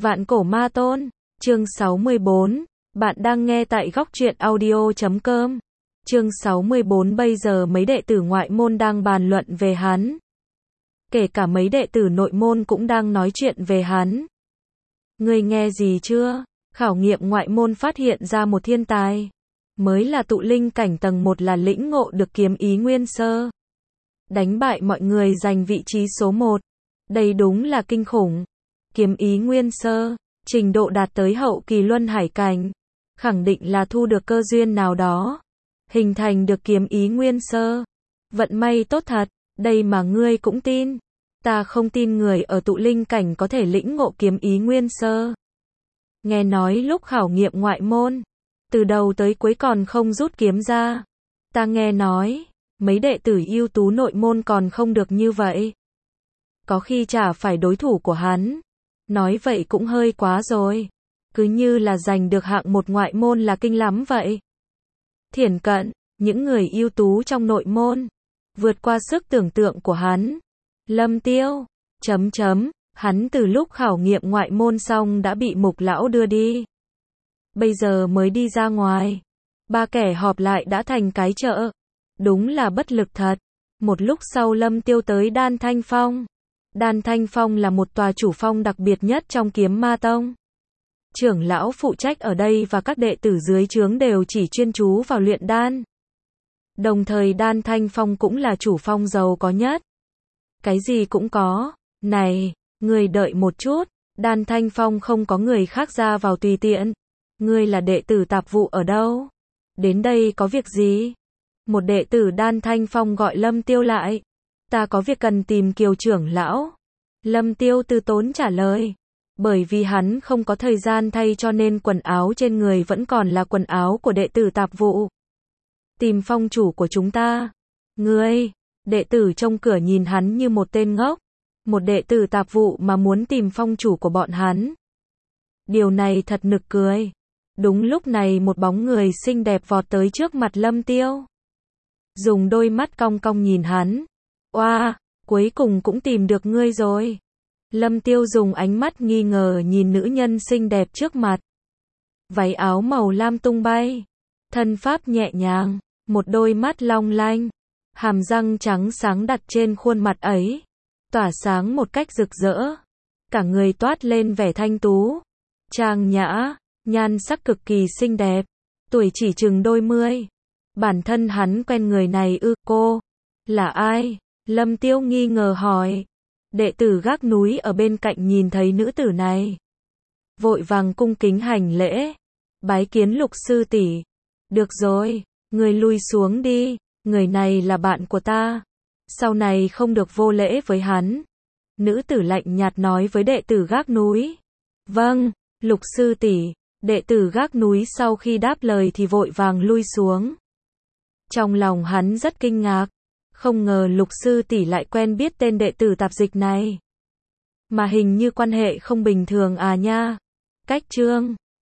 Vạn cổ ma tôn, chương 64, bạn đang nghe tại góc truyện audio.com. Chương 64 bây giờ mấy đệ tử ngoại môn đang bàn luận về hắn. Kể cả mấy đệ tử nội môn cũng đang nói chuyện về hắn. Ngươi nghe gì chưa? Khảo nghiệm ngoại môn phát hiện ra một thiên tài. Mới là tụ linh cảnh tầng 1 là lĩnh ngộ được kiếm ý nguyên sơ. Đánh bại mọi người giành vị trí số 1. Đây đúng là kinh khủng. Kiếm ý nguyên sơ, trình độ đạt tới hậu kỳ luân hải cảnh. Khẳng định là thu được cơ duyên nào đó. Hình thành được kiếm ý nguyên sơ. Vận may tốt thật, đây mà ngươi cũng tin. Ta không tin người ở tụ linh cảnh có thể lĩnh ngộ kiếm ý nguyên sơ. Nghe nói lúc khảo nghiệm ngoại môn, từ đầu tới cuối còn không rút kiếm ra. Ta nghe nói, mấy đệ tử ưu tú nội môn còn không được như vậy. Có khi chả phải đối thủ của hắn. Nói vậy cũng hơi quá rồi. Cứ như là giành được hạng 1 ngoại môn là kinh lắm vậy. Thiển cận, những người ưu tú trong nội môn, vượt qua sức tưởng tượng của hắn. Lâm Tiêu, hắn từ lúc khảo nghiệm ngoại môn xong đã bị Mục lão đưa đi. Bây giờ mới đi ra ngoài. Ba kẻ họp lại đã thành cái chợ. Đúng là bất lực thật. Một lúc sau Lâm Tiêu tới Đan Thanh Phong. Đan Thanh Phong là một tòa chủ phong đặc biệt nhất trong Kiếm Ma Tông. Trưởng lão phụ trách ở đây và các đệ tử dưới trướng đều chỉ chuyên chú vào luyện đan. Đồng thời Đan Thanh Phong cũng là chủ phong giàu có nhất. Cái gì cũng có. Này, người đợi một chút. Đan Thanh Phong không có người khác ra vào tùy tiện. Ngươi là đệ tử tạp vụ ở đâu? Đến đây có việc gì? Một đệ tử Đan Thanh Phong gọi Lâm Tiêu lại. Ta có việc cần tìm Kiều trưởng lão. Lâm Tiêu từ tốn trả lời. Bởi vì hắn không có thời gian thay cho nên quần áo trên người vẫn còn là quần áo của đệ tử tạp vụ. Tìm phong chủ của chúng ta. Ngươi, đệ tử trong cửa nhìn hắn như một tên ngốc. Một đệ tử tạp vụ mà muốn tìm phong chủ của bọn hắn. Điều này thật nực cười. Đúng lúc này một bóng người xinh đẹp vọt tới trước mặt Lâm Tiêu. Dùng đôi mắt cong cong nhìn hắn. Oa, cuối cùng cũng tìm được ngươi rồi. Lâm Tiêu dùng ánh mắt nghi ngờ nhìn nữ nhân xinh đẹp trước mặt. Váy áo màu lam tung bay. Thân pháp nhẹ nhàng. Một đôi mắt long lanh. Hàm răng trắng sáng đặt trên khuôn mặt ấy. Tỏa sáng một cách rực rỡ. Cả người toát lên vẻ thanh tú. Trang nhã. Nhan sắc cực kỳ xinh đẹp. Tuổi chỉ chừng đôi mươi. Bản thân hắn quen người này ư? Cô là ai? Lâm Tiêu nghi ngờ hỏi. Đệ tử gác núi ở bên cạnh nhìn thấy nữ tử này. Vội vàng cung kính hành lễ. Bái kiến Lục sư tỷ. Được rồi, người lui xuống đi. Người này là bạn của ta. Sau này không được vô lễ với hắn. Nữ tử lạnh nhạt nói với đệ tử gác núi. Vâng, Lục sư tỷ. Đệ tử gác núi sau khi đáp lời thì vội vàng lui xuống. Trong lòng hắn rất kinh ngạc. Không ngờ Lục sư tỷ lại quen biết tên đệ tử tạp dịch này. Mà hình như quan hệ không bình thường à nha. Cách chương